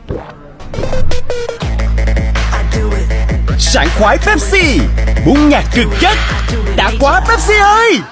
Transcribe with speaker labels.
Speaker 1: Sảng khoái Pepsi, bung nhạc cực chất, đã quá Pepsi ơi!